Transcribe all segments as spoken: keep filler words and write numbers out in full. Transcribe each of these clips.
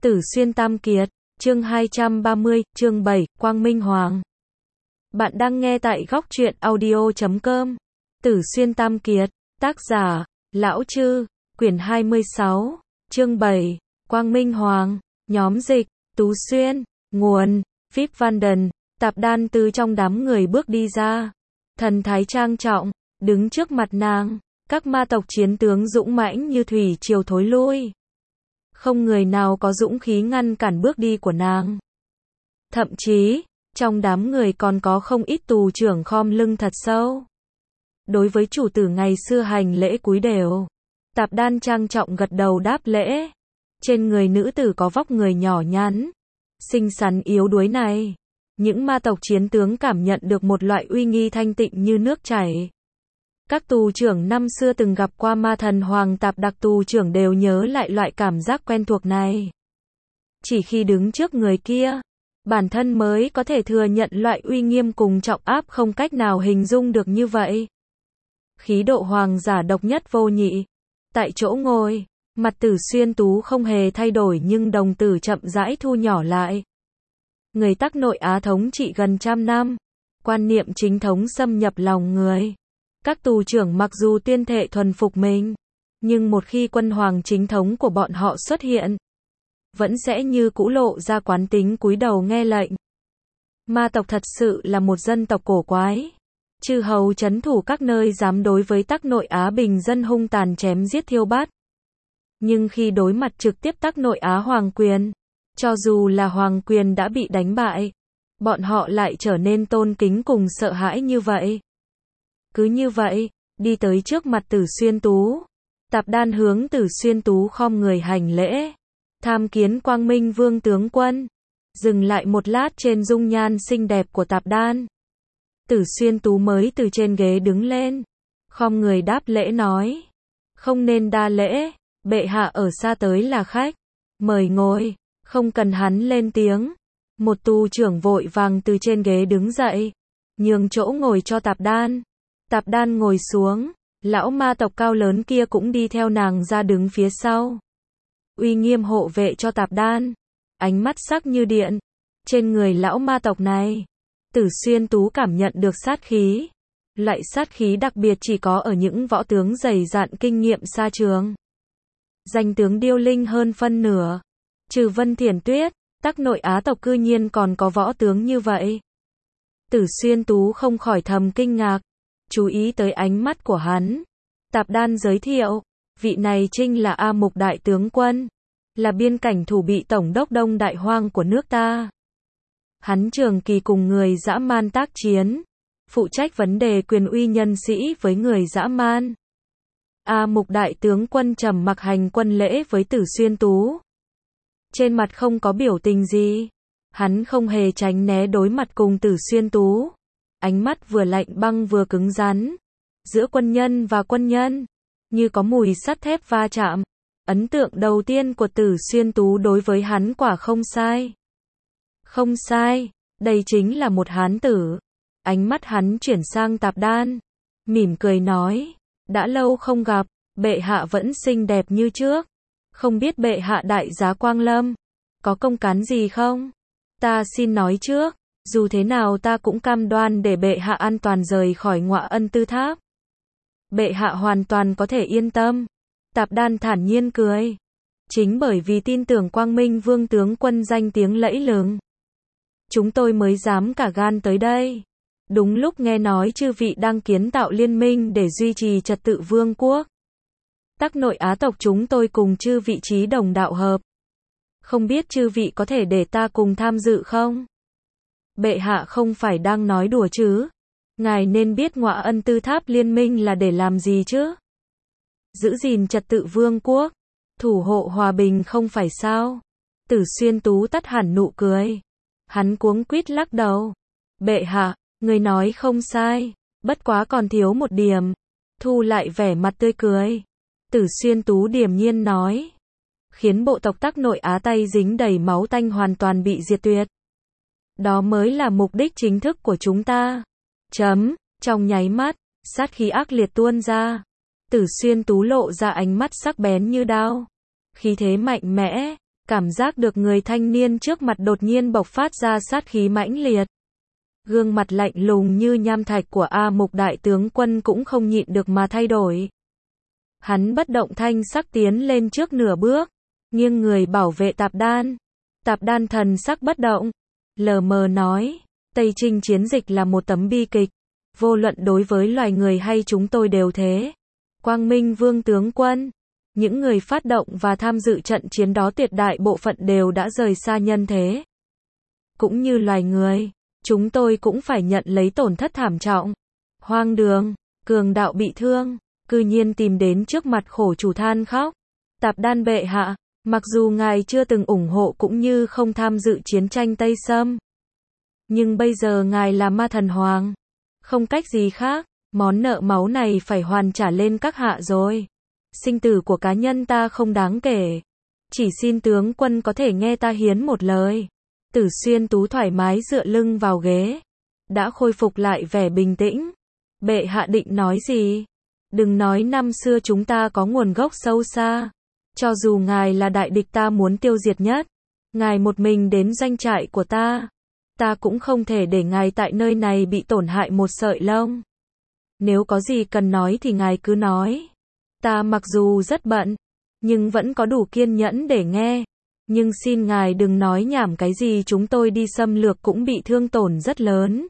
Tử Xuyên Tam Kiệt, chương hai trăm ba mươi, chương bảy, Quang Minh Hoàng. Bạn đang nghe tại góc truyện audio chấm com. Tử Xuyên Tam Kiệt, tác giả, Lão Chư, quyển hai mươi sáu, chương bảy, Quang Minh Hoàng, nhóm dịch, Tú Xuyên, nguồn, Vip Vanden, Tạp Đan từ trong đám người bước đi ra. Thần thái trang trọng, đứng trước mặt nàng, các ma tộc chiến tướng dũng mãnh như thủy triều thối lui. Không người nào có dũng khí ngăn cản bước đi của nàng. Thậm chí, trong đám người còn có không ít tù trưởng khom lưng thật sâu. Đối với chủ tử ngày xưa hành lễ cúi đều. Tạp Đan trang trọng gật đầu đáp lễ. Trên người nữ tử có vóc người nhỏ nhắn, xinh xắn yếu đuối này. Những ma tộc chiến tướng cảm nhận được một loại uy nghi thanh tịnh như nước chảy. Các tù trưởng năm xưa từng gặp qua ma thần Hoàng Tạp Đặc tù trưởng đều nhớ lại loại cảm giác quen thuộc này. Chỉ khi đứng trước người kia, bản thân mới có thể thừa nhận loại uy nghiêm cùng trọng áp không cách nào hình dung được như vậy. Khí độ hoàng giả độc nhất vô nhị. Tại chỗ ngồi, mặt Tử Xuyên Tú không hề thay đổi nhưng đồng tử chậm rãi thu nhỏ lại. Người Tắc Nội Á thống trị gần trăm năm, quan niệm chính thống xâm nhập lòng người. Các tù trưởng mặc dù tuyên thệ thuần phục mình, nhưng một khi quân hoàng chính thống của bọn họ xuất hiện, vẫn sẽ như cũ lộ ra quán tính cúi đầu nghe lệnh. Ma tộc thật sự là một dân tộc cổ quái. Chư hầu trấn thủ các nơi dám đối với Tắc Nội Á bình dân hung tàn chém giết thiêu bát. Nhưng khi đối mặt trực tiếp Tắc Nội Á hoàng quyền, cho dù là hoàng quyền đã bị đánh bại, bọn họ lại trở nên tôn kính cùng sợ hãi như vậy. Cứ như vậy, đi tới trước mặt Tử Xuyên Tú. Tạp Đan hướng Tử Xuyên Tú khom người hành lễ. Tham kiến Quang Minh Vương tướng quân. Dừng lại một lát trên dung nhan xinh đẹp của Tạp Đan. Tử Xuyên Tú mới từ trên ghế đứng lên. Khom người đáp lễ nói. Không nên đa lễ, bệ hạ ở xa tới là khách. Mời ngồi, không cần hắn lên tiếng. Một tù trưởng vội vàng từ trên ghế đứng dậy. Nhường chỗ ngồi cho Tạp Đan. Tạp Đan ngồi xuống, lão ma tộc cao lớn kia cũng đi theo nàng ra đứng phía sau. Uy nghiêm hộ vệ cho Tạp Đan, ánh mắt sắc như điện. Trên người lão ma tộc này, Tử Xuyên Tú cảm nhận được sát khí. Loại sát khí đặc biệt chỉ có ở những võ tướng dày dạn kinh nghiệm xa trường. Danh tướng điêu linh hơn phân nửa. Trừ Vân Thiển Tuyết, Tắc Nội Á tộc cư nhiên còn có võ tướng như vậy. Tử Xuyên Tú không khỏi thầm kinh ngạc. Chú ý tới ánh mắt của hắn. Tạp Đan giới thiệu, vị này chính là A Mục đại tướng quân, là biên cảnh thủ bị tổng đốc Đông Đại Hoang của nước ta. Hắn trường kỳ cùng người dã man tác chiến, phụ trách vấn đề quyền uy nhân sĩ với người dã man. A Mục đại tướng quân trầm mặc hành quân lễ với Tử Xuyên Tú. Trên mặt không có biểu tình gì, hắn không hề tránh né đối mặt cùng Tử Xuyên Tú. Ánh mắt vừa lạnh băng vừa cứng rắn. Giữa quân nhân và quân nhân, như có mùi sắt thép va chạm. Ấn tượng đầu tiên của Tử Xuyên Tú đối với hắn quả không sai. Không sai, đây chính là một hán tử. Ánh mắt hắn chuyển sang Tạp Đan, mỉm cười nói, đã lâu không gặp, bệ hạ vẫn xinh đẹp như trước. Không biết bệ hạ đại giá quang lâm, có công cán gì không? Ta xin nói trước. Dù thế nào ta cũng cam đoan để bệ hạ an toàn rời khỏi Ngọa Ân Tư Tháp. Bệ hạ hoàn toàn có thể yên tâm. Tạp Đan thản nhiên cười. Chính bởi vì tin tưởng Quang Minh Vương tướng quân danh tiếng lẫy lừng, chúng tôi mới dám cả gan tới đây. Đúng lúc nghe nói chư vị đang kiến tạo liên minh để duy trì trật tự vương quốc. Tắc Nội Á tộc chúng tôi cùng chư vị trí đồng đạo hợp. Không biết chư vị có thể để ta cùng tham dự không? Bệ hạ không phải đang nói đùa chứ? Ngài nên biết Ngọa Ân Tư Tháp liên minh là để làm gì chứ? Giữ gìn trật tự vương quốc, thủ hộ hòa bình không phải sao? Tử Xuyên Tú tắt hẳn nụ cười. Hắn cuống quýt lắc đầu. Bệ hạ, người nói không sai, bất quá còn thiếu một điểm. Thu lại vẻ mặt tươi cười. Tử Xuyên Tú điềm nhiên nói. Khiến bộ tộc Tắc Nội Á tay dính đầy máu tanh hoàn toàn bị diệt tuyệt. Đó mới là mục đích chính thức của chúng ta. Chấm, trong nháy mắt, sát khí ác liệt tuôn ra. Tử Xuyên Tú lộ ra ánh mắt sắc bén như đao. Khí thế mạnh mẽ, cảm giác được người thanh niên trước mặt đột nhiên bộc phát ra sát khí mãnh liệt. Gương mặt lạnh lùng như nham thạch của A Mục đại tướng quân cũng không nhịn được mà thay đổi. Hắn bất động thanh sắc tiến lên trước nửa bước, nghiêng người bảo vệ Tạp Đan. Tạp Đan thần sắc bất động, lờ mờ nói, Tây Trinh chiến dịch là một tấm bi kịch, vô luận đối với loài người hay chúng tôi đều thế. Quang Minh Vương tướng quân, những người phát động và tham dự trận chiến đó tuyệt đại bộ phận đều đã rời xa nhân thế. Cũng như loài người, chúng tôi cũng phải nhận lấy tổn thất thảm trọng. Hoang đường, cường đạo bị thương, cư nhiên tìm đến trước mặt khổ chủ than khóc. Tạp Đan bệ hạ, mặc dù ngài chưa từng ủng hộ cũng như không tham dự chiến tranh Tây Sâm, nhưng bây giờ ngài là ma thần hoàng, không cách gì khác, món nợ máu này phải hoàn trả lên các hạ rồi. Sinh tử của cá nhân ta không đáng kể, chỉ xin tướng quân có thể nghe ta hiến một lời. Tử Xuyên Tú thoải mái dựa lưng vào ghế, đã khôi phục lại vẻ bình tĩnh. Bệ hạ định nói gì? Đừng nói năm xưa chúng ta có nguồn gốc sâu xa. Cho dù ngài là đại địch ta muốn tiêu diệt nhất, ngài một mình đến doanh trại của ta, ta cũng không thể để ngài tại nơi này bị tổn hại một sợi lông. Nếu có gì cần nói thì ngài cứ nói. Ta mặc dù rất bận, nhưng vẫn có đủ kiên nhẫn để nghe. Nhưng xin ngài đừng nói nhảm cái gì, chúng tôi đi xâm lược cũng bị thương tổn rất lớn.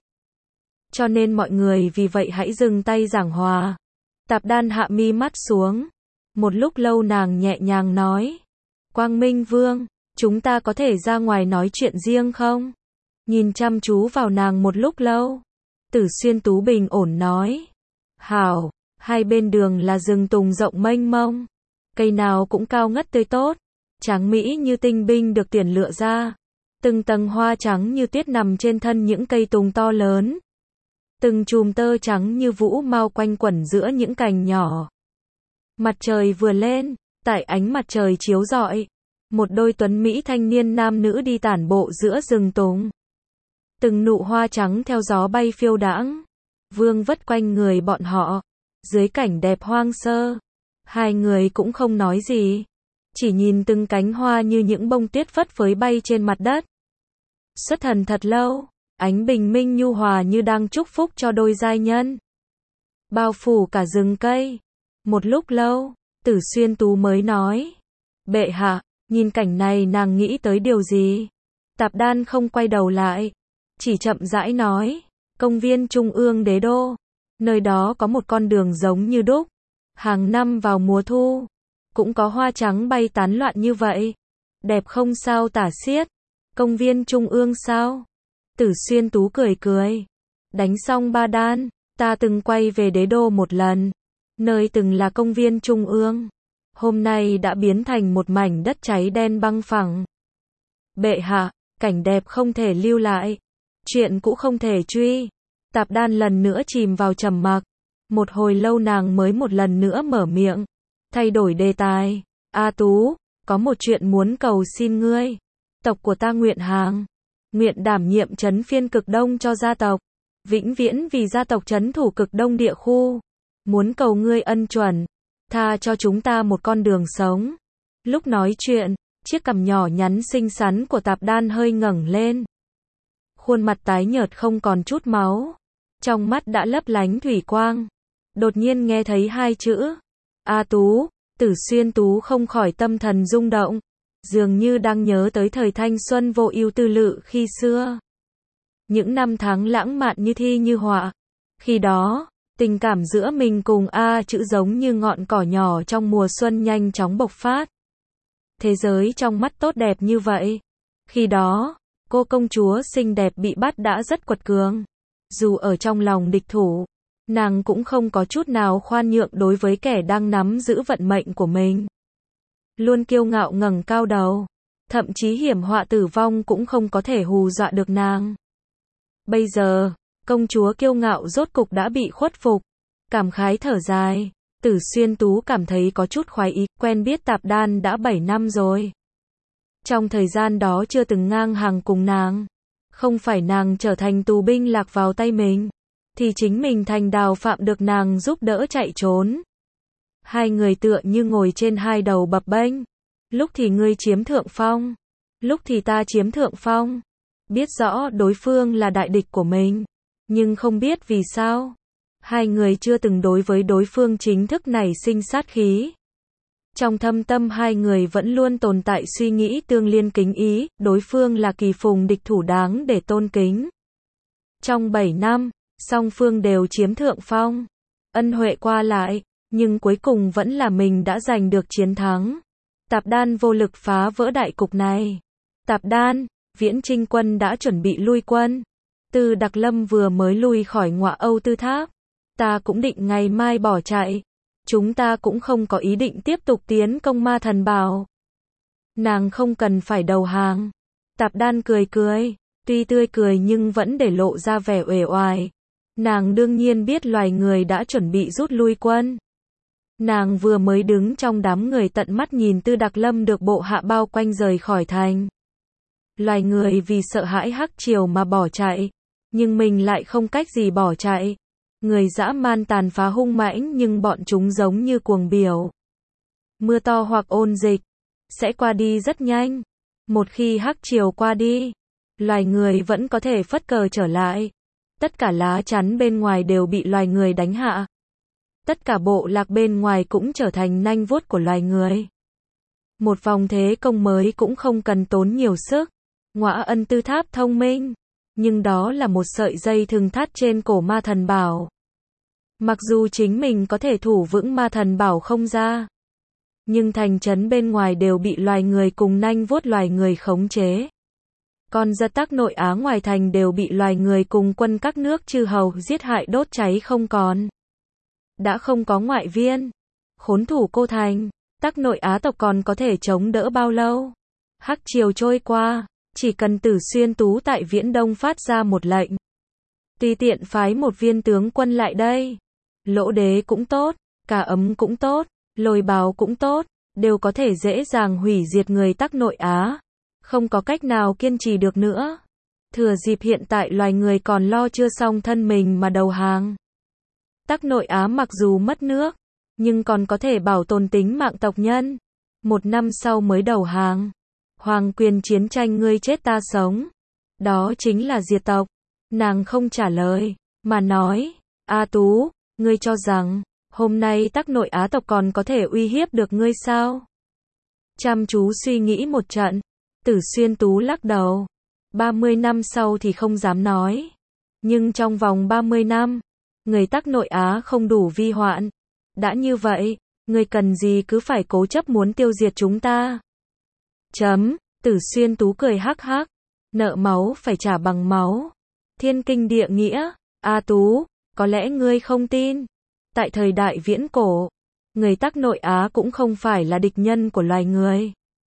Cho nên mọi người vì vậy hãy dừng tay giảng hòa. Tạp Đan hạ mi mắt xuống. Một lúc lâu nàng nhẹ nhàng nói. Quang Minh Vương, chúng ta có thể ra ngoài nói chuyện riêng không? Nhìn chăm chú vào nàng một lúc lâu, Tử Xuyên Tú bình ổn nói. Hảo, hai bên đường là rừng tùng rộng mênh mông. Cây nào cũng cao ngất tươi tốt, tráng mỹ như tinh binh được tuyển lựa ra. Từng tầng hoa trắng như tuyết nằm trên thân những cây tùng to lớn. Từng chùm tơ trắng như vũ mao quanh quẩn giữa những cành nhỏ. Mặt trời vừa lên, tại ánh mặt trời chiếu rọi, một đôi tuấn mỹ thanh niên nam nữ đi tản bộ giữa rừng tùng. Từng nụ hoa trắng theo gió bay phiêu đãng, vương vất quanh người bọn họ, dưới cảnh đẹp hoang sơ. Hai người cũng không nói gì, chỉ nhìn từng cánh hoa như những bông tuyết phất phới bay trên mặt đất. Xuất thần thật lâu, ánh bình minh nhu hòa như đang chúc phúc cho đôi giai nhân. Bao phủ cả rừng cây. Một lúc lâu, Tử Xuyên Tú mới nói. Bệ hạ, nhìn cảnh này nàng nghĩ tới điều gì? Tạp Đan không quay đầu lại, chỉ chậm rãi nói. Công viên Trung ương Đế Đô. Nơi đó có một con đường giống như đúc. Hàng năm vào mùa thu, cũng có hoa trắng bay tán loạn như vậy. Đẹp không sao tả xiết. Công viên Trung ương sao? Tử Xuyên Tú cười cười. Đánh xong Ba Đan, ta từng quay về Đế Đô một lần. Nơi từng là công viên Trung ương, hôm nay đã biến thành một mảnh đất cháy đen băng phẳng. Bệ hạ, cảnh đẹp không thể lưu lại, chuyện cũ không thể truy. Tạp Đan lần nữa chìm vào trầm mặc. Một hồi lâu nàng mới một lần nữa mở miệng, thay đổi đề tài. A Tú, có một chuyện muốn cầu xin ngươi. Tộc của ta nguyện hàng, nguyện đảm nhiệm trấn phiên cực đông cho gia tộc, vĩnh viễn vì gia tộc trấn thủ cực đông địa khu. Muốn cầu ngươi ân chuẩn, tha cho chúng ta một con đường sống. Lúc nói chuyện, chiếc cằm nhỏ nhắn xinh xắn của Tạp Đan hơi ngẩng lên. Khuôn mặt tái nhợt không còn chút máu, trong mắt đã lấp lánh thủy quang. Đột nhiên nghe thấy hai chữ A Tú, Tử Xuyên Tú không khỏi tâm thần rung động, dường như đang nhớ tới thời thanh xuân vô ưu tư lự khi xưa. Những năm tháng lãng mạn như thi như họa. Khi đó, tình cảm giữa mình cùng A chữ giống như ngọn cỏ nhỏ trong mùa xuân nhanh chóng bộc phát. Thế giới trong mắt tốt đẹp như vậy. Khi đó, cô công chúa xinh đẹp bị bắt đã rất quật cường. Dù ở trong lòng địch thủ, nàng cũng không có chút nào khoan nhượng đối với kẻ đang nắm giữ vận mệnh của mình. Luôn kiêu ngạo ngẩng cao đầu, thậm chí hiểm họa tử vong cũng không có thể hù dọa được nàng. Bây giờ, công chúa kiêu ngạo rốt cục đã bị khuất phục. Cảm khái thở dài, Tử Xuyên Tú cảm thấy có chút khoái ý, quen biết Tạp Đan đã bảy năm rồi. Trong thời gian đó chưa từng ngang hàng cùng nàng. Không phải nàng trở thành tù binh lạc vào tay mình, thì chính mình thành đào phạm được nàng giúp đỡ chạy trốn. Hai người tựa như ngồi trên hai đầu bập bênh. Lúc thì ngươi chiếm thượng phong, lúc thì ta chiếm thượng phong. Biết rõ đối phương là đại địch của mình, nhưng không biết vì sao hai người chưa từng đối với đối phương chính thức nảy sinh sát khí. Trong thâm tâm hai người vẫn luôn tồn tại suy nghĩ tương liên kính ý, đối phương là kỳ phùng địch thủ đáng để tôn kính. Trong bảy năm, song phương đều chiếm thượng phong, ân huệ qua lại, nhưng cuối cùng vẫn là mình đã giành được chiến thắng. Tạp Đan vô lực phá vỡ đại cục này. Tạp Đan, Viễn Trinh quân đã chuẩn bị lui quân. Từ Đặc Lâm vừa mới lui khỏi Ngọa Âu Tư Tháp. Ta cũng định ngày mai bỏ chạy. Chúng ta cũng không có ý định tiếp tục tiến công Ma Thần Bảo. Nàng không cần phải đầu hàng. Tạp Đan cười cười, tuy tươi cười nhưng vẫn để lộ ra vẻ uể oải. Nàng đương nhiên biết loài người đã chuẩn bị rút lui quân. Nàng vừa mới đứng trong đám người tận mắt nhìn Tư Đặc Lâm được bộ hạ bao quanh rời khỏi thành. Loài người vì sợ hãi Hắc Triều mà bỏ chạy, nhưng mình lại không cách gì bỏ chạy. Người dã man tàn phá hung mãnh nhưng bọn chúng giống như cuồng biểu. Mưa to hoặc ôn dịch sẽ qua đi rất nhanh. Một khi Hắc Triều qua đi, loài người vẫn có thể phất cờ trở lại. Tất cả lá chắn bên ngoài đều bị loài người đánh hạ. Tất cả bộ lạc bên ngoài cũng trở thành nanh vuốt của loài người. Một vòng thế công mới cũng không cần tốn nhiều sức. Ngọa Ân Tư Tháp thông minh, nhưng đó là một sợi dây thừng thắt trên cổ Ma Thần Bảo. Mặc dù chính mình có thể thủ vững Ma Thần Bảo không ra, nhưng thành trấn bên ngoài đều bị loài người cùng nanh vuốt loài người khống chế. Còn giật Tắc Nội Á ngoài thành đều bị loài người cùng quân các nước chư hầu giết hại đốt cháy không còn. Đã không có ngoại viên, khốn thủ Cô Thành, Tắc Nội Á tộc còn có thể chống đỡ bao lâu? Hắc Triều trôi qua, chỉ cần Tử Xuyên Tú tại Viễn Đông phát ra một lệnh, tùy tiện phái một viên tướng quân lại đây, Lỗ Đế cũng tốt, Cả Ấm cũng tốt, Lôi Bào cũng tốt, đều có thể dễ dàng hủy diệt người Tắc Nội Á, không có cách nào kiên trì được nữa. Thừa dịp hiện tại loài người còn lo chưa xong thân mình mà đầu hàng. Tắc Nội Á mặc dù mất nước, nhưng còn có thể bảo tồn tính mạng tộc nhân. Một năm sau mới đầu hàng. Hoàng quyền chiến tranh ngươi chết ta sống. Đó chính là diệt tộc. Nàng không trả lời, mà nói, A Tú, ngươi cho rằng, hôm nay Tắc Nội Á tộc còn có thể uy hiếp được ngươi sao? Chăm chú suy nghĩ một trận, Tử Xuyên Tú lắc đầu. ba mươi năm sau thì không dám nói. Nhưng trong vòng ba mươi năm, người Tắc Nội Á không đủ vi hoạn. Đã như vậy, ngươi cần gì cứ phải cố chấp muốn tiêu diệt chúng ta? Chấm, Tử Xuyên Tú cười hắc hắc. Nợ máu phải trả bằng máu. Thiên kinh địa nghĩa. A Tú, có lẽ ngươi không tin. Tại thời đại viễn cổ, người Tắc Nội Á cũng không phải là địch nhân của loài người,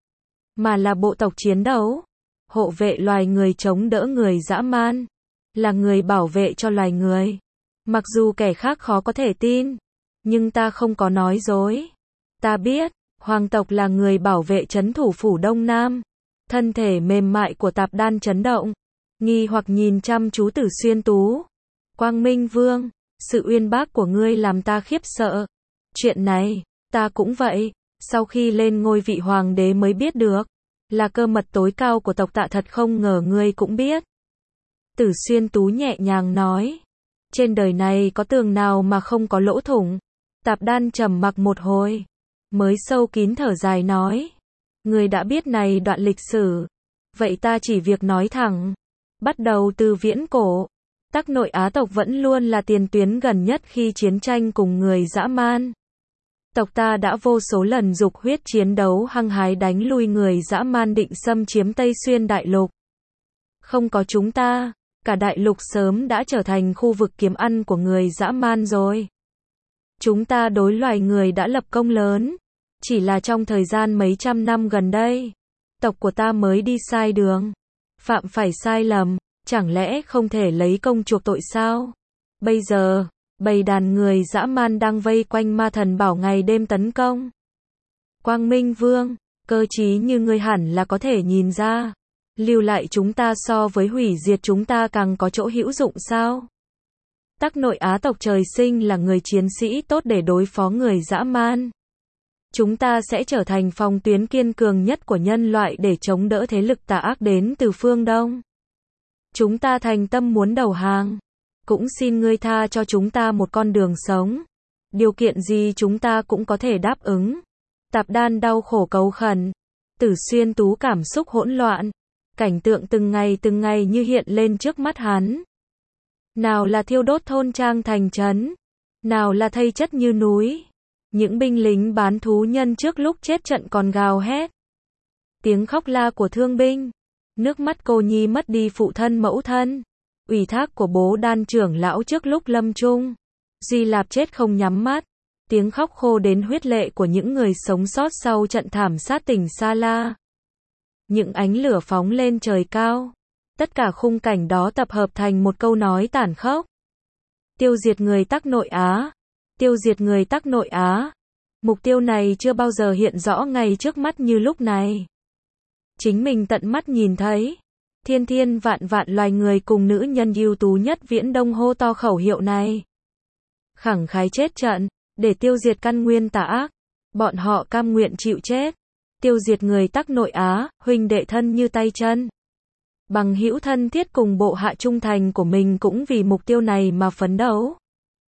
mà là bộ tộc chiến đấu, hộ vệ loài người chống đỡ người dã man, là người bảo vệ cho loài người. Mặc dù kẻ khác khó có thể tin, nhưng ta không có nói dối. Ta biết, hoàng tộc là người bảo vệ trấn thủ phủ Đông Nam. Thân thể mềm mại của Tạp Đan chấn động, nghi hoặc nhìn chăm chú Tử Xuyên Tú. Quang Minh Vương, sự uyên bác của ngươi làm ta khiếp sợ. Chuyện này, ta cũng vậy, sau khi lên ngôi vị hoàng đế mới biết được, là cơ mật tối cao của tộc Tạ, thật không ngờ ngươi cũng biết. Tử Xuyên Tú nhẹ nhàng nói, trên đời này có tường nào mà không có lỗ thủng? Tạp Đan trầm mặc một hồi, mới sâu kín thở dài nói, ngươi đã biết này đoạn lịch sử, vậy ta chỉ việc nói thẳng. Bắt đầu từ viễn cổ, Tắc Nội Á tộc vẫn luôn là tiền tuyến gần nhất khi chiến tranh cùng người dã man. Tộc ta đã vô số lần dục huyết chiến đấu hăng hái đánh lui người dã man định xâm chiếm Tây Xuyên đại lục. Không có chúng ta, cả đại lục sớm đã trở thành khu vực kiếm ăn của người dã man rồi. Chúng ta đối loài người đã lập công lớn, chỉ là trong thời gian mấy trăm năm gần đây, tộc của ta mới đi sai đường, phạm phải sai lầm, chẳng lẽ không thể lấy công chuộc tội sao? Bây giờ, bầy đàn người dã man đang vây quanh Ma Thần Bảo ngày đêm tấn công. Quang Minh Vương, cơ trí như ngươi hẳn là có thể nhìn ra, lưu lại chúng ta so với hủy diệt chúng ta càng có chỗ hữu dụng sao? Tắc Nội Á tộc trời sinh là người chiến sĩ tốt để đối phó người dã man. Chúng ta sẽ trở thành phòng tuyến kiên cường nhất của nhân loại để chống đỡ thế lực tà ác đến từ phương Đông. Chúng ta thành tâm muốn đầu hàng. Cũng xin ngươi tha cho chúng ta một con đường sống. Điều kiện gì chúng ta cũng có thể đáp ứng. Tạp Đan đau khổ cầu khẩn. Tử Xuyên Tú cảm xúc hỗn loạn. Cảnh tượng từng ngày từng ngày như hiện lên trước mắt hắn. Nào là thiêu đốt thôn trang thành trấn. Nào là thây chất như núi. Những binh lính bán thú nhân trước lúc chết trận còn gào hét. Tiếng khóc la của thương binh. Nước mắt cô nhi mất đi phụ thân mẫu thân. Ủy thác của bố Đan trưởng lão trước lúc lâm chung. Di Lạp chết không nhắm mắt. Tiếng khóc khô đến huyết lệ của những người sống sót sau trận thảm sát tỉnh Sa La. Những ánh lửa phóng lên trời cao. Tất cả khung cảnh đó tập hợp thành một câu nói tàn khốc. Tiêu diệt người Tắc Nội Á. Tiêu diệt người Tắc Nội Á. Mục tiêu này chưa bao giờ hiện rõ ngay trước mắt như lúc này. Chính mình tận mắt nhìn thấy. Thiên thiên vạn vạn loài người cùng nữ nhân ưu tú nhất Viễn Đông hô to khẩu hiệu này. Khẳng khái chết trận, để tiêu diệt căn nguyên tà ác. Bọn họ cam nguyện chịu chết. Tiêu diệt người Tắc Nội Á, huynh đệ thân như tay chân. Bằng hữu thân thiết cùng bộ hạ trung thành của mình cũng vì mục tiêu này mà phấn đấu.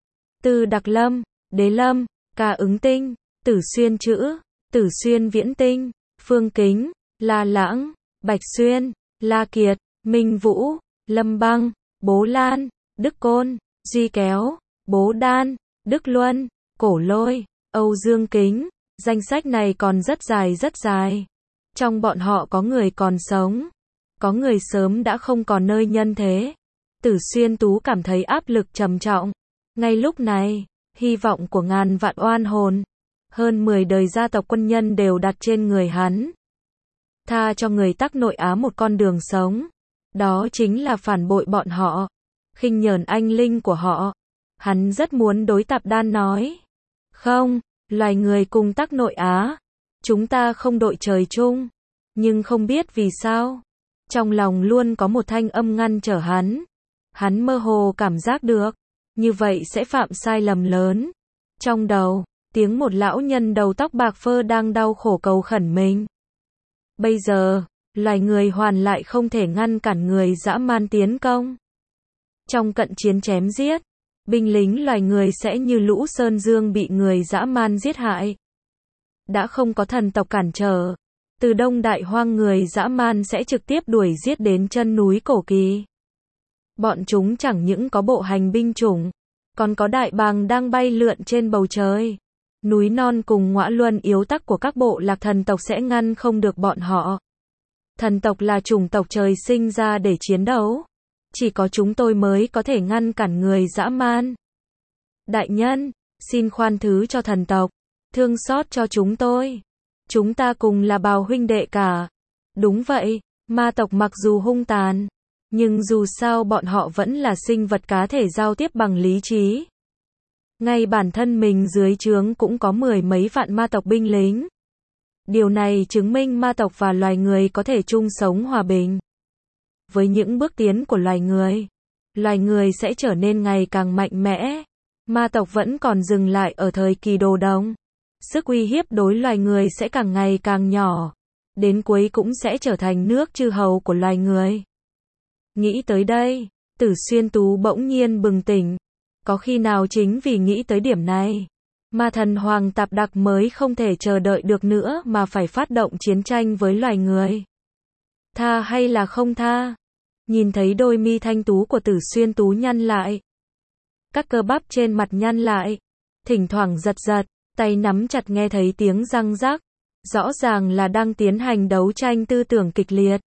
Từ Đặc Lâm, Đế Lâm, Ca Ứng Tinh, Tử Xuyên Chữ, Tử Xuyên Viễn Tinh, Phương Kính, La Lãng, Bạch Xuyên, La Kiệt, Minh Vũ, Lâm Băng, Bố Lan, Đức Côn, Di Kéo, Bố Đan, Đức Luân, Cổ Lôi, Âu Dương Kính. Danh sách này còn rất dài rất dài. Trong bọn họ có người còn sống. Có người sớm đã không còn nơi nhân thế. Tử Xuyên Tú cảm thấy áp lực trầm trọng. Ngay lúc này, hy vọng của ngàn vạn oan hồn, hơn mười đời gia tộc quân nhân đều đặt trên người hắn. Tha cho người Tắc Nội Á một con đường sống. Đó chính là phản bội bọn họ. Khinh nhờn anh linh của họ. Hắn rất muốn đối Tạp Đan nói. Không, loài người cùng Tắc Nội Á. Chúng ta không đội trời chung. Nhưng không biết vì sao. Trong lòng luôn có một thanh âm ngăn trở hắn. Hắn mơ hồ cảm giác được. Như vậy sẽ phạm sai lầm lớn. Trong đầu, tiếng một lão nhân đầu tóc bạc phơ đang đau khổ cầu khẩn mình. Bây giờ, loài người hoàn lại không thể ngăn cản người dã man tiến công. Trong cận chiến chém giết, binh lính loài người sẽ như lũ sơn dương bị người dã man giết hại. Đã không có thần tộc cản trở. Từ Đông Đại Hoang người dã man sẽ trực tiếp đuổi giết đến chân núi Cổ Kỳ. Bọn chúng chẳng những có bộ hành binh chủng, còn có đại bàng đang bay lượn trên bầu trời. Núi non cùng ngõa luân yếu tắc của các bộ lạc thần tộc sẽ ngăn không được bọn họ. Thần tộc là chủng tộc trời sinh ra để chiến đấu. Chỉ có chúng tôi mới có thể ngăn cản người dã man. Đại nhân, xin khoan thứ cho thần tộc. Thương xót cho chúng tôi. Chúng ta cùng là bào huynh đệ cả. Đúng vậy, ma tộc mặc dù hung tàn, nhưng dù sao bọn họ vẫn là sinh vật cá thể giao tiếp bằng lý trí. Ngay bản thân mình dưới trướng cũng có mười mấy vạn ma tộc binh lính. Điều này chứng minh ma tộc và loài người có thể chung sống hòa bình. Với những bước tiến của loài người, loài người sẽ trở nên ngày càng mạnh mẽ. Ma tộc vẫn còn dừng lại ở thời kỳ đồ đồng. Sức uy hiếp đối loài người sẽ càng ngày càng nhỏ. Đến cuối cũng sẽ trở thành nước chư hầu của loài người. Nghĩ tới đây, Tử Xuyên Tú bỗng nhiên bừng tỉnh. Có khi nào chính vì nghĩ tới điểm này, mà thần Hoàng Tạp Đặc mới không thể chờ đợi được nữa mà phải phát động chiến tranh với loài người. Tha hay là không tha? Nhìn thấy đôi mi thanh tú của Tử Xuyên Tú nhăn lại. Các cơ bắp trên mặt nhăn lại. Thỉnh thoảng giật giật, tay nắm chặt nghe thấy tiếng răng rắc. Rõ ràng là đang tiến hành đấu tranh tư tưởng kịch liệt.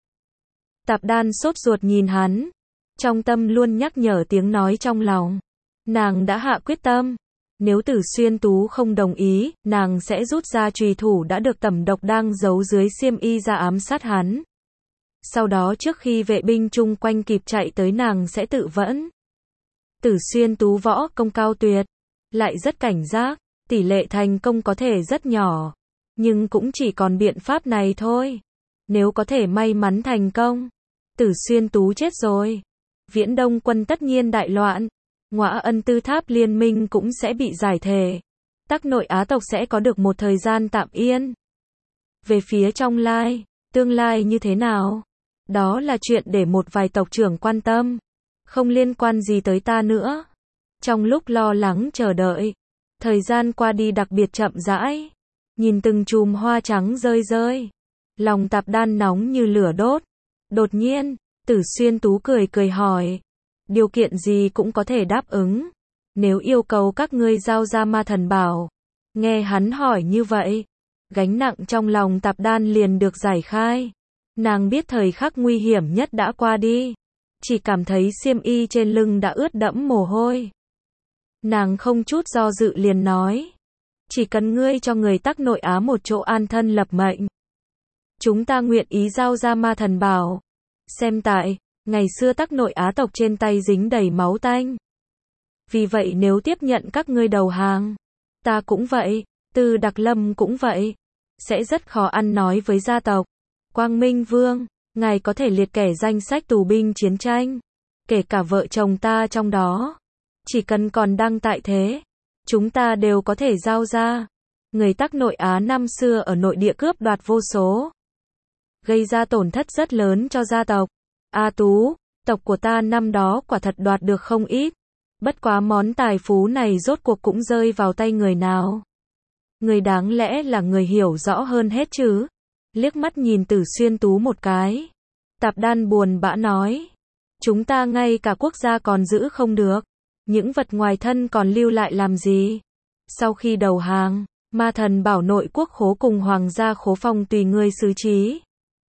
Tạp Đan sốt ruột nhìn hắn. Trong tâm luôn nhắc nhở tiếng nói trong lòng. Nàng đã hạ quyết tâm. Nếu Tử Xuyên Tú không đồng ý, nàng sẽ rút ra chùy thủ đã được tẩm độc đang giấu dưới xiêm y ra ám sát hắn. Sau đó trước khi vệ binh chung quanh kịp chạy tới nàng sẽ tự vẫn. Tử Xuyên Tú võ công cao tuyệt, lại rất cảnh giác, tỷ lệ thành công có thể rất nhỏ, nhưng cũng chỉ còn biện pháp này thôi. Nếu có thể may mắn thành công, Tử Xuyên Tú chết rồi. Viễn Đông quân tất nhiên đại loạn, Ngõa Ân Tư Tháp liên minh cũng sẽ bị giải thể. Tắc Nội Á tộc sẽ có được một thời gian tạm yên. Về phía trong lai, tương lai như thế nào? Đó là chuyện để một vài tộc trưởng quan tâm, không liên quan gì tới ta nữa. Trong lúc lo lắng chờ đợi, thời gian qua đi đặc biệt chậm rãi, nhìn từng chùm hoa trắng rơi rơi, lòng Tạp Đan nóng như lửa đốt. Đột nhiên, Tử Xuyên Tú cười cười hỏi, điều kiện gì cũng có thể đáp ứng, nếu yêu cầu các ngươi giao ra ma thần bảo. Nghe hắn hỏi như vậy, gánh nặng trong lòng Tạp Đan liền được giải khai. Nàng biết thời khắc nguy hiểm nhất đã qua đi, chỉ cảm thấy xiêm y trên lưng đã ướt đẫm mồ hôi. Nàng không chút do dự liền nói, chỉ cần ngươi cho người Tắc Nội Á một chỗ an thân lập mệnh, chúng ta nguyện ý giao ra ma thần bảo. Xem tại, ngày xưa Tắc Nội Á tộc trên tay dính đầy máu tanh. Vì vậy nếu tiếp nhận các ngươi đầu hàng, ta cũng vậy, Tư Đặc Lâm cũng vậy, sẽ rất khó ăn nói với gia tộc. Quang Minh Vương, ngài có thể liệt kẻ danh sách tù binh chiến tranh, kể cả vợ chồng ta trong đó. Chỉ cần còn đang tại thế, chúng ta đều có thể giao ra. Người Tắc Nội Á năm xưa ở nội địa cướp đoạt vô số, gây ra tổn thất rất lớn cho gia tộc. A Tú, tộc của ta năm đó quả thật đoạt được không ít. Bất quá món tài phú này rốt cuộc cũng rơi vào tay người nào? Người đáng lẽ là người hiểu rõ hơn hết chứ. Liếc mắt nhìn Tử Xuyên Tú một cái, Tạp Đan buồn bã nói, chúng ta ngay cả quốc gia còn giữ không được, những vật ngoài thân còn lưu lại làm gì? Sau khi đầu hàng, ma thần bảo nội quốc khố cùng hoàng gia khố phòng tùy ngươi xử trí.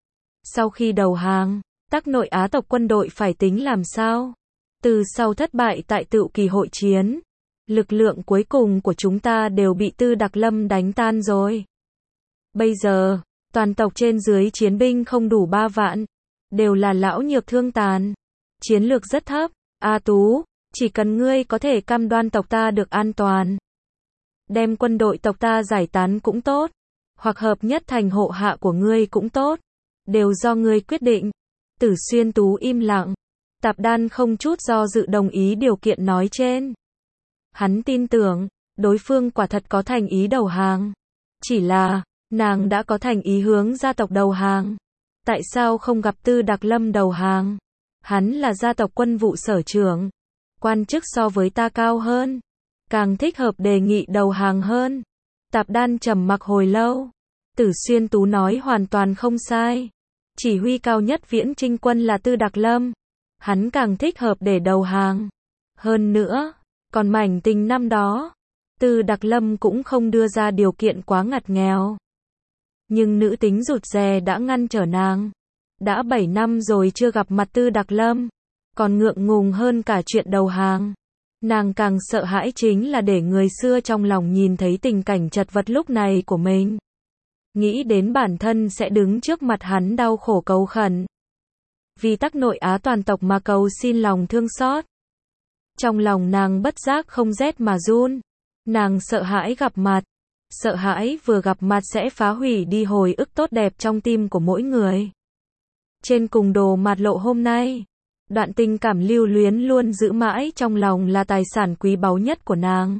Sau khi đầu hàng, Tắc Nội Á tộc quân đội phải tính làm sao? Từ sau thất bại tại Tựu Kỳ hội chiến, lực lượng cuối cùng của chúng ta đều bị Tư Đặc Lâm đánh tan rồi. Bây giờ, toàn tộc trên dưới chiến binh không đủ ba vạn, đều là lão nhược thương tàn, chiến lược rất thấp. A Tú, chỉ cần ngươi có thể cam đoan tộc ta được an toàn, đem quân đội tộc ta giải tán cũng tốt, hoặc hợp nhất thành hộ hạ của ngươi cũng tốt, đều do ngươi quyết định. Tử Xuyên Tú im lặng. Tạp Đan không chút do dự đồng ý điều kiện nói trên. Hắn tin tưởng, đối phương quả thật có thành ý đầu hàng. Chỉ là, nàng đã có thành ý hướng gia tộc đầu hàng. Tại sao không gặp Tư Đặc Lâm đầu hàng? Hắn là gia tộc quân vụ sở trưởng, quan chức so với ta cao hơn, càng thích hợp đề nghị đầu hàng hơn. Tạp Đan trầm mặc hồi lâu. Tử Xuyên Tú nói hoàn toàn không sai. Chỉ huy cao nhất Viễn Trinh quân là Tư Đặc Lâm. Hắn càng thích hợp để đầu hàng. Hơn nữa, còn mảnh tình năm đó, Tư Đặc Lâm cũng không đưa ra điều kiện quá ngặt nghèo. Nhưng nữ tính rụt rè đã ngăn trở nàng. Đã bảy năm rồi chưa gặp mặt Tư Đặc Lâm, còn ngượng ngùng hơn cả chuyện đầu hàng. Nàng càng sợ hãi chính là để người xưa trong lòng nhìn thấy tình cảnh chật vật lúc này của mình. Nghĩ đến bản thân sẽ đứng trước mặt hắn đau khổ cầu khẩn, vì Tắc Nội Á toàn tộc mà cầu xin lòng thương xót. Trong lòng nàng bất giác không rét mà run. Nàng sợ hãi gặp mặt, sợ hãi vừa gặp mặt sẽ phá hủy đi hồi ức tốt đẹp trong tim của mỗi người. Trên cùng đồ mặt lộ hôm nay, đoạn tình cảm lưu luyến luôn giữ mãi trong lòng là tài sản quý báu nhất của nàng.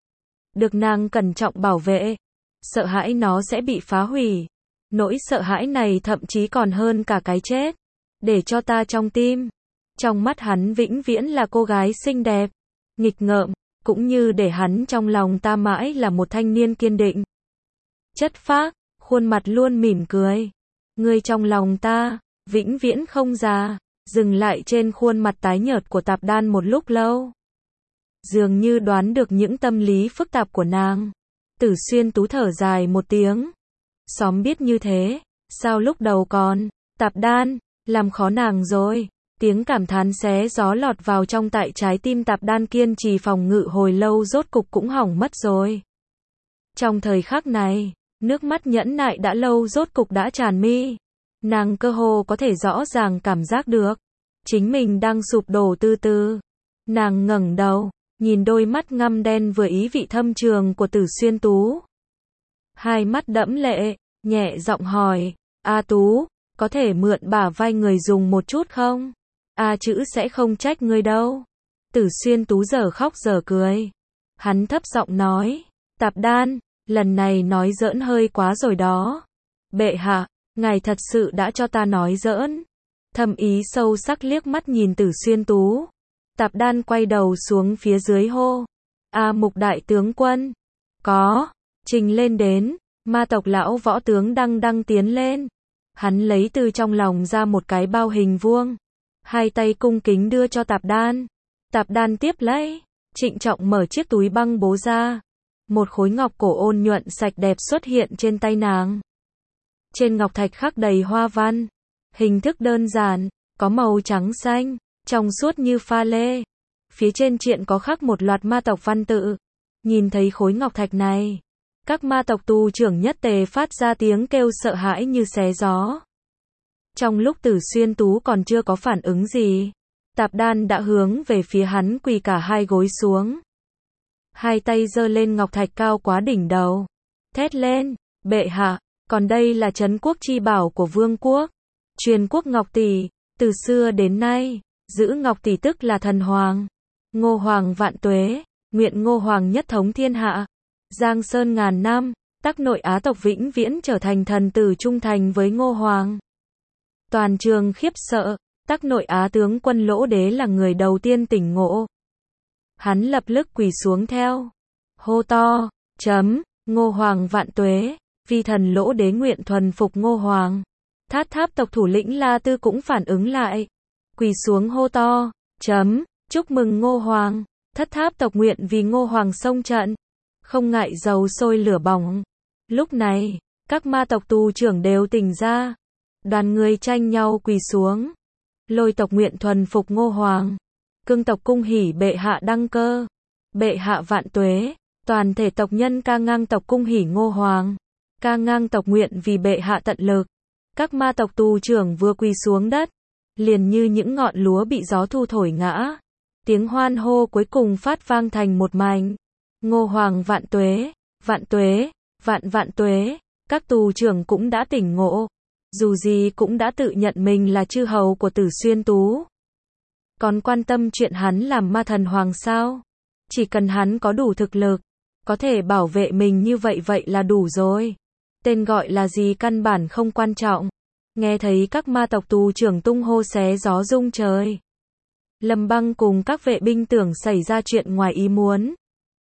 Được nàng cẩn trọng bảo vệ, sợ hãi nó sẽ bị phá hủy. Nỗi sợ hãi này thậm chí còn hơn cả cái chết. Để cho ta trong tim, trong mắt hắn vĩnh viễn là cô gái xinh đẹp, nghịch ngợm, cũng như để hắn trong lòng ta mãi là một thanh niên kiên định, chất phác, khuôn mặt luôn mỉm cười. Ngươi trong lòng ta, vĩnh viễn không già. Dừng lại trên khuôn mặt tái nhợt của Tạp Đan một lúc lâu. Dường như đoán được những tâm lý phức tạp của nàng. Tử Xuyên Tú thở dài một tiếng. Xóm biết như thế, sao lúc đầu còn, Tạp Đan, làm khó nàng rồi. Tiếng cảm thán xé gió lọt vào trong tại trái tim Tạp Đan kiên trì phòng ngự hồi lâu rốt cục cũng hỏng mất rồi. Trong thời khắc này, nước mắt nhẫn nại đã lâu rốt cục đã tràn mi. Nàng cơ hồ có thể rõ ràng cảm giác được chính mình đang sụp đổ từ từ. Nàng ngẩng đầu, nhìn đôi mắt ngăm đen vừa ý vị thâm trường của Tử Xuyên Tú. Hai mắt đẫm lệ, nhẹ giọng hỏi, A Tú, có thể mượn bả vai người dùng một chút không? A chữ sẽ không trách ngươi đâu. Tử Xuyên Tú giờ khóc giờ cười. Hắn thấp giọng nói, Tạp Đan, lần này nói giỡn hơi quá rồi đó. Bệ hạ, ngài thật sự đã cho ta nói giỡn. Thâm ý sâu sắc liếc mắt nhìn Tử Xuyên Tú. Tạp Đan quay đầu xuống phía dưới hô. A Mục đại tướng quân. Có. Trình lên đến. Ma tộc lão võ tướng đăng đăng tiến lên. Hắn lấy từ trong lòng ra một cái bao hình vuông. Hai tay cung kính đưa cho Tạp Đan. Tạp Đan tiếp lấy. Trịnh trọng mở chiếc túi băng bố ra. Một khối ngọc cổ ôn nhuận sạch đẹp xuất hiện trên tay nàng. Trên ngọc thạch khắc đầy hoa văn. Hình thức đơn giản, có màu trắng xanh, trong suốt như pha lê. Phía trên triện có khắc một loạt ma tộc văn tự. Nhìn thấy khối ngọc thạch này, các ma tộc tù trưởng nhất tề phát ra tiếng kêu sợ hãi như xé gió. Trong lúc Tử Xuyên Tú còn chưa có phản ứng gì, Tạp Đan đã hướng về phía hắn quỳ cả hai gối xuống. Hai tay giơ lên ngọc thạch cao quá đỉnh đầu. Thét lên, bệ hạ, còn đây là trấn quốc chi bảo của vương quốc. Truyền quốc Ngọc Tỷ, từ xưa đến nay, giữ Ngọc Tỷ tức là thần hoàng. Ngô Hoàng vạn tuế, nguyện Ngô Hoàng nhất thống thiên hạ. Giang sơn ngàn năm, tắc nội Á tộc vĩnh viễn trở thành thần tử trung thành với Ngô Hoàng. Toàn trường khiếp sợ, tắc nội Á tướng quân Lỗ Đế là người đầu tiên tỉnh ngộ. Hắn lập tức quỳ xuống theo. Hô to, chấm, Ngô Hoàng vạn tuế, vi thần Lỗ Đế nguyện thuần phục Ngô Hoàng. Thát Tháp tộc thủ lĩnh La Tư cũng phản ứng lại. Quỳ xuống hô to, chấm, chúc mừng Ngô Hoàng. Thất Tháp tộc nguyện vì Ngô Hoàng xông trận. Không ngại dầu sôi lửa bỏng. Lúc này, các ma tộc tù trưởng đều tỉnh ra. Đoàn người tranh nhau quỳ xuống. Lôi tộc nguyện thuần phục Ngô Hoàng. Cương tộc cung hỉ bệ hạ đăng cơ. Bệ hạ vạn tuế. Toàn thể tộc nhân ca ngang tộc cung hỉ Ngô Hoàng. Ca ngang tộc nguyện vì bệ hạ tận lực. Các ma tộc tù trưởng vừa quỳ xuống đất, liền như những ngọn lúa bị gió thu thổi ngã. Tiếng hoan hô cuối cùng phát vang thành một mảnh. Ngô Hoàng vạn tuế, vạn tuế, vạn vạn tuế. Các tù trưởng cũng đã tỉnh ngộ. Dù gì cũng đã tự nhận mình là chư hầu của Tử Xuyên Tú. Còn quan tâm chuyện hắn làm ma thần hoàng sao? Chỉ cần hắn có đủ thực lực, có thể bảo vệ mình như vậy vậy là đủ rồi. Tên gọi là gì căn bản không quan trọng. Nghe thấy các ma tộc tù trưởng tung hô xé gió rung trời. Lâm Băng cùng các vệ binh tưởng xảy ra chuyện ngoài ý muốn.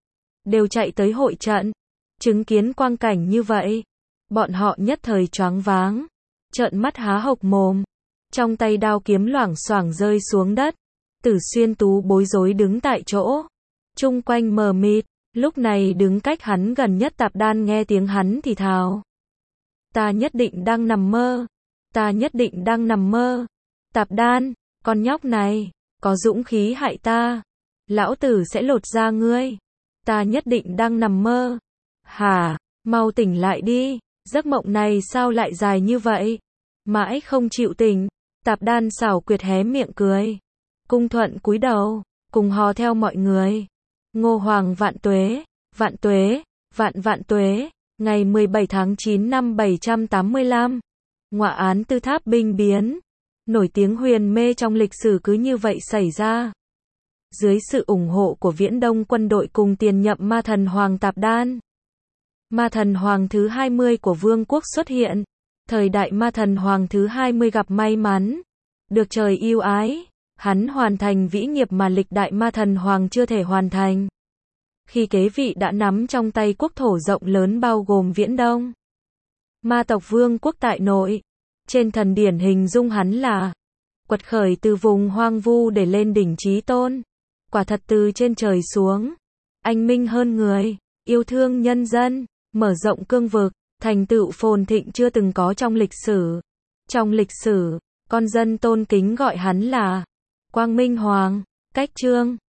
Đều chạy tới hội trận. Chứng kiến quang cảnh như vậy. Bọn họ nhất thời choáng váng. Trợn mắt há hộc mồm. Trong tay đao kiếm loảng xoảng rơi xuống đất. Tử Xuyên Tú bối rối đứng tại chỗ. Chung quanh mờ mịt. Lúc này đứng cách hắn gần nhất Tạp Đan nghe tiếng hắn thì thào. Ta nhất định đang nằm mơ. Ta nhất định đang nằm mơ. Tạp Đan, con nhóc này, có dũng khí hại ta. Lão tử sẽ lột da ngươi. Ta nhất định đang nằm mơ. Hả, mau tỉnh lại đi. Giấc mộng này sao lại dài như vậy? Mãi không chịu tỉnh. Tạp Đan xảo quyệt hé miệng cười. Cung thuận cúi đầu, cùng hò theo mọi người. Ngô Hoàng vạn tuế, vạn tuế, vạn vạn tuế. Ngày mười bảy tháng chín năm bảy trăm tám mươi lăm, ngọa án Tư Tháp binh biến, nổi tiếng huyền mê trong lịch sử cứ như vậy xảy ra. Dưới sự ủng hộ của Viễn Đông quân đội cùng tiền nhậm ma thần Hoàng Tạp Đan, ma thần Hoàng thứ hai mươi của vương quốc xuất hiện. Thời đại ma thần Hoàng thứ hai mươi gặp may mắn, được trời yêu ái, hắn hoàn thành vĩ nghiệp mà lịch đại ma thần Hoàng chưa thể hoàn thành. Khi kế vị đã nắm trong tay quốc thổ rộng lớn bao gồm Viễn Đông, ma tộc vương quốc tại nội. Trên thần điển hình dung hắn là quật khởi từ vùng hoang vu để lên đỉnh chí tôn. Quả thật từ trên trời xuống, anh minh hơn người, yêu thương nhân dân, mở rộng cương vực, thành tựu phồn thịnh chưa từng có trong lịch sử. Trong lịch sử, con dân tôn kính gọi hắn là Quang Minh Hoàng. Cách chương